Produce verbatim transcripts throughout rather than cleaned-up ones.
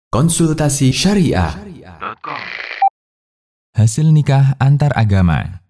Konsultasi Syariah. Hasil nikah antar agama.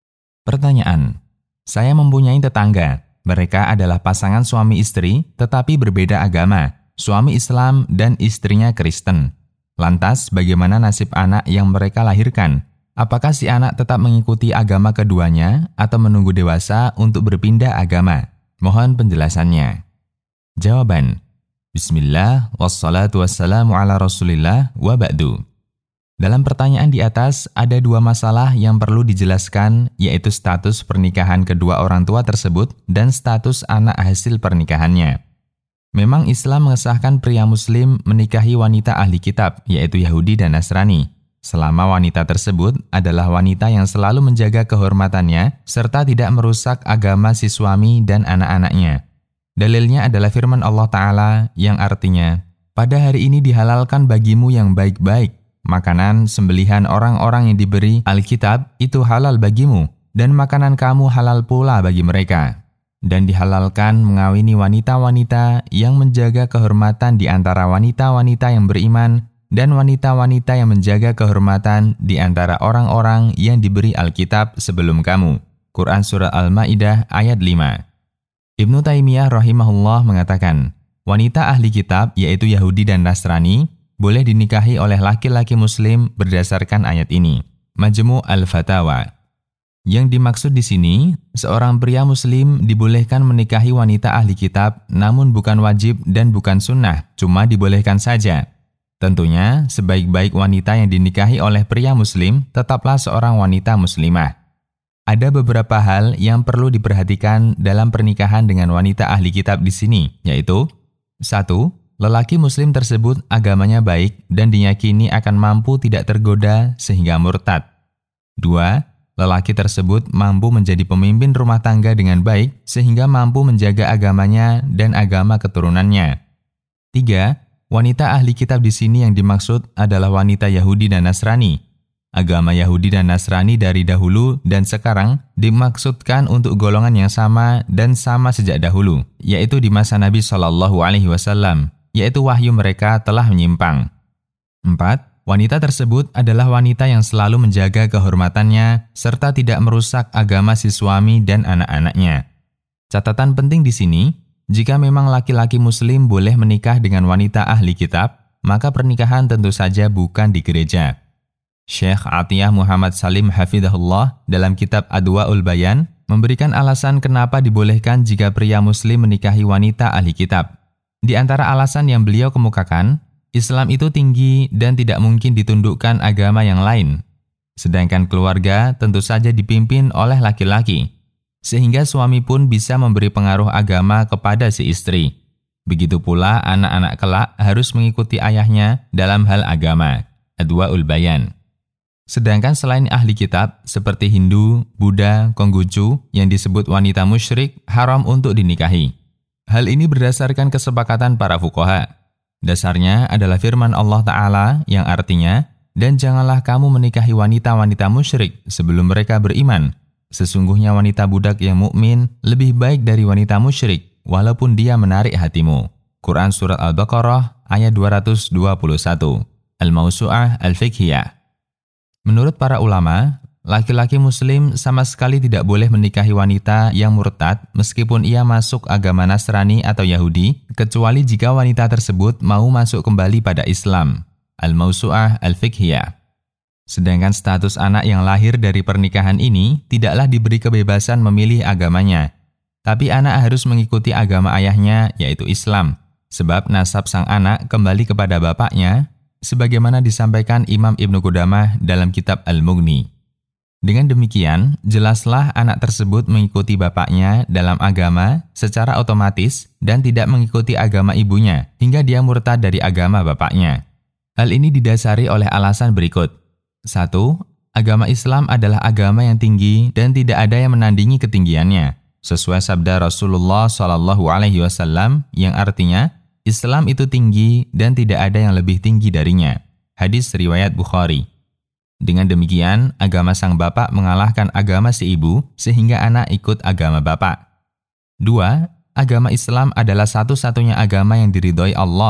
Pertanyaan, saya mempunyai tetangga. Mereka adalah pasangan suami istri tetapi berbeda agama. Suami Islam dan istrinya Kristen. Lantas bagaimana nasib anak yang mereka lahirkan? Apakah si anak tetap mengikuti agama keduanya atau menunggu dewasa untuk berpindah agama? Mohon penjelasannya. Jawaban. Bismillah, wassalatu wassalamu ala rasulillah, wa ba'du. Dalam pertanyaan di atas, ada dua masalah yang perlu dijelaskan, yaitu status pernikahan kedua orang tua tersebut dan status anak hasil pernikahannya. Memang Islam mengesahkan pria muslim menikahi wanita ahli kitab, yaitu Yahudi dan Nasrani, selama wanita tersebut adalah wanita yang selalu menjaga kehormatannya, serta tidak merusak agama si suami dan anak-anaknya. Dalilnya adalah firman Allah Ta'ala yang artinya, pada hari ini dihalalkan bagimu yang baik-baik, makanan sembelihan orang-orang yang diberi Alkitab itu halal bagimu, dan makanan kamu halal pula bagi mereka. Dan dihalalkan mengawini wanita-wanita yang menjaga kehormatan di antara wanita-wanita yang beriman, dan wanita-wanita yang menjaga kehormatan di antara orang-orang yang diberi Alkitab sebelum kamu. Quran Surah Al-Ma'idah ayat lima. Ibnu Taimiyah rahimahullah mengatakan, wanita ahli kitab yaitu Yahudi dan Nasrani boleh dinikahi oleh laki-laki muslim berdasarkan ayat ini. Majmu' al-Fatawa. Yang dimaksud di sini, seorang pria muslim dibolehkan menikahi wanita ahli kitab namun bukan wajib dan bukan sunnah, cuma dibolehkan saja. Tentunya, sebaik-baik wanita yang dinikahi oleh pria muslim tetaplah seorang wanita muslimah. Ada beberapa hal yang perlu diperhatikan dalam pernikahan dengan wanita ahli kitab di sini, yaitu satu. Lelaki muslim tersebut agamanya baik dan diyakini akan mampu tidak tergoda sehingga murtad. dua. Lelaki tersebut mampu menjadi pemimpin rumah tangga dengan baik sehingga mampu menjaga agamanya dan agama keturunannya. tiga. Wanita ahli kitab di sini yang dimaksud adalah wanita Yahudi dan Nasrani. Agama Yahudi dan Nasrani dari dahulu dan sekarang dimaksudkan untuk golongan yang sama dan sama sejak dahulu, yaitu di masa Nabi shallallahu alaihi wasallam, yaitu wahyu mereka telah menyimpang. empat. Wanita tersebut adalah wanita yang selalu menjaga kehormatannya serta tidak merusak agama si suami dan anak-anaknya. Catatan penting di sini, jika memang laki-laki muslim boleh menikah dengan wanita ahli kitab, maka pernikahan tentu saja bukan di gereja. Syekh Atiyah Muhammad Salim Hafidhahullah dalam kitab Adwa'ul Bayan memberikan alasan kenapa dibolehkan jika pria muslim menikahi wanita ahli kitab. Di antara alasan yang beliau kemukakan, Islam itu tinggi dan tidak mungkin ditundukkan agama yang lain. Sedangkan keluarga tentu saja dipimpin oleh laki-laki, sehingga suami pun bisa memberi pengaruh agama kepada si istri. Begitu pula anak-anak kelak harus mengikuti ayahnya dalam hal agama. Adwa'ul Bayan. Sedangkan selain ahli kitab seperti Hindu, Buddha, Konghucu yang disebut wanita musyrik haram untuk dinikahi. Hal ini berdasarkan kesepakatan para fuqaha. Dasarnya adalah firman Allah Ta'ala yang artinya, dan janganlah kamu menikahi wanita-wanita musyrik sebelum mereka beriman. Sesungguhnya wanita budak yang mukmin lebih baik dari wanita musyrik, walaupun dia menarik hatimu. Quran Surat Al-Baqarah ayat dua ratus dua puluh satu. Al-Mawsu'ah Al-Fiqhiyah. Menurut para ulama, laki-laki muslim sama sekali tidak boleh menikahi wanita yang murtad meskipun ia masuk agama Nasrani atau Yahudi, kecuali jika wanita tersebut mau masuk kembali pada Islam. Al-Mawsu'ah Al-Fiqhiyah. Sedangkan status anak yang lahir dari pernikahan ini tidaklah diberi kebebasan memilih agamanya. Tapi anak harus mengikuti agama ayahnya, yaitu Islam, sebab nasab sang anak kembali kepada bapaknya, sebagaimana disampaikan Imam Ibnu Qudamah dalam kitab Al-Mughni. Dengan demikian, jelaslah anak tersebut mengikuti bapaknya dalam agama secara otomatis dan tidak mengikuti agama ibunya hingga dia murtad dari agama bapaknya. Hal ini didasari oleh alasan berikut. satu. Agama Islam adalah agama yang tinggi dan tidak ada yang menandingi ketinggiannya, sesuai sabda Rasulullah shallallahu alaihi wasallam yang artinya, Islam itu tinggi dan tidak ada yang lebih tinggi darinya. Hadis riwayat Bukhari. Dengan demikian, agama sang bapak mengalahkan agama si ibu sehingga anak ikut agama bapak. Dua, agama Islam adalah satu-satunya agama yang diridhoi Allah.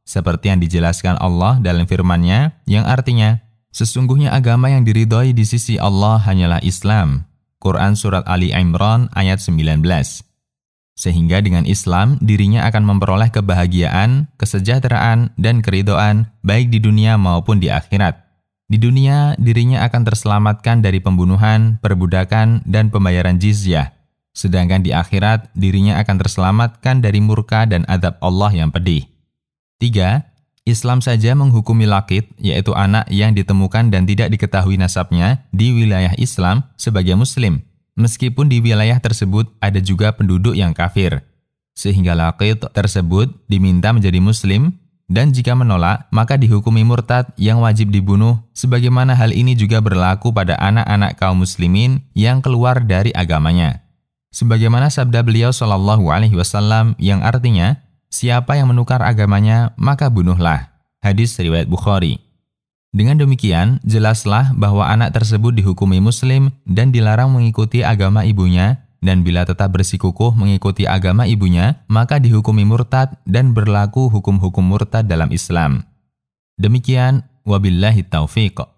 seperti yang dijelaskan Allah dalam firman-Nya yang artinya, sesungguhnya agama yang diridhoi di sisi Allah hanyalah Islam. Quran Surat Ali Imran ayat sembilan belas. Sehingga dengan Islam, dirinya akan memperoleh kebahagiaan, kesejahteraan, dan keridhaan baik di dunia maupun di akhirat. Di dunia, dirinya akan terselamatkan dari pembunuhan, perbudakan, dan pembayaran jizyah. Sedangkan di akhirat, dirinya akan terselamatkan dari murka dan azab Allah yang pedih. Tiga, Islam saja menghukumi laqit, yaitu anak yang ditemukan dan tidak diketahui nasabnya di wilayah Islam sebagai muslim, meskipun di wilayah tersebut ada juga penduduk yang kafir. Sehingga laqit tersebut diminta menjadi muslim, dan jika menolak, maka dihukumi murtad yang wajib dibunuh, sebagaimana hal ini juga berlaku pada anak-anak kaum muslimin yang keluar dari agamanya. Sebagaimana sabda beliau Shallallahu Alaihi Wasallam yang artinya, siapa yang menukar agamanya, maka bunuhlah. Hadis riwayat Bukhari. Dengan demikian, jelaslah bahwa anak tersebut dihukumi muslim dan dilarang mengikuti agama ibunya, dan bila tetap bersikukuh mengikuti agama ibunya, maka dihukumi murtad dan berlaku hukum-hukum murtad dalam Islam. Demikian, wabillahi taufiq.